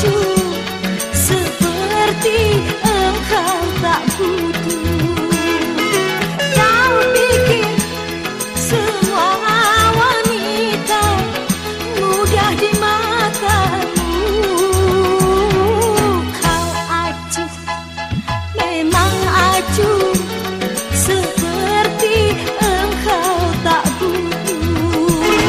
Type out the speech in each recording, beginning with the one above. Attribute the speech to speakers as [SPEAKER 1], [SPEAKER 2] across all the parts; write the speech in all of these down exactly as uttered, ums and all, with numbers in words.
[SPEAKER 1] acuh seperti engkau tak butuh. Kau pikir semua wanita mudah di matamu. Kau acuh, memang acuh seperti engkau tak butuh.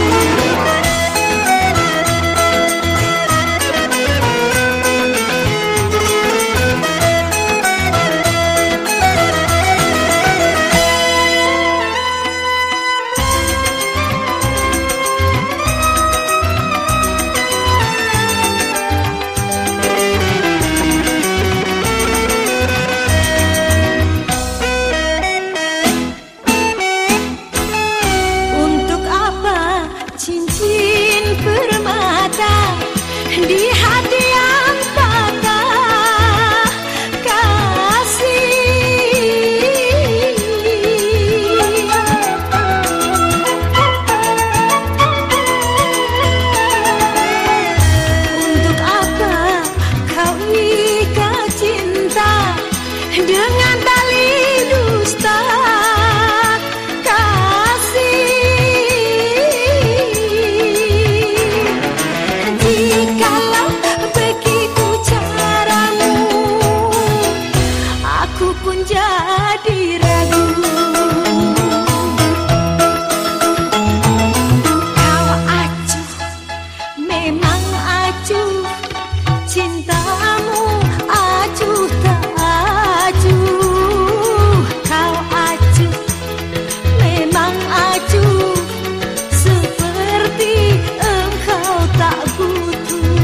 [SPEAKER 1] Cincin permata di hati yang patah kasih. Untuk apa kau ikat cinta dengan tali dusta? Kalau begitu caramu, aku pun jadi ragu. Kau acuh, memang acuh, cintamu acuh tak acuh. Kau acuh, memang acuh seperti engkau tak butuh.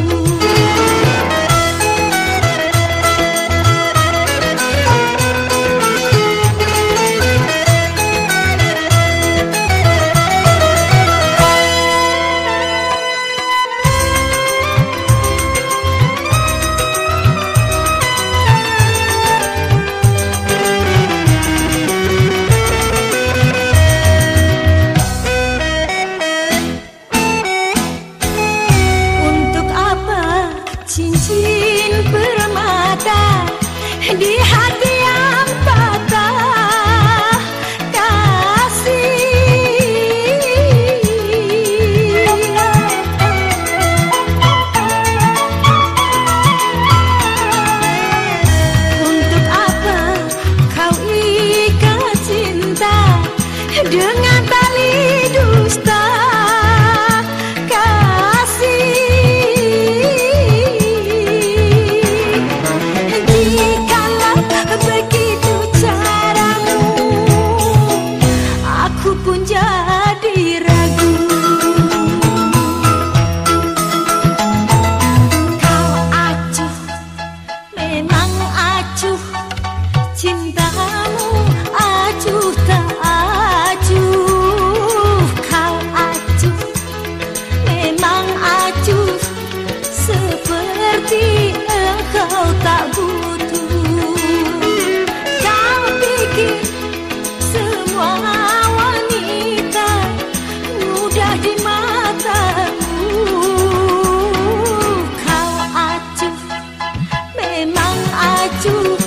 [SPEAKER 1] Cincin permata di hati yang patah kasih. Untuk apa kau ikat cinta dengan tali dusta? Begitu caramu, aku pun jadi ragu. Kau acuh, memang acuh, cintamu acuh tak acuh. Kau acuh, memang acuh seperti engkau tak butuh. Semua wanita mudah di matamu. Kau acuh, memang acuh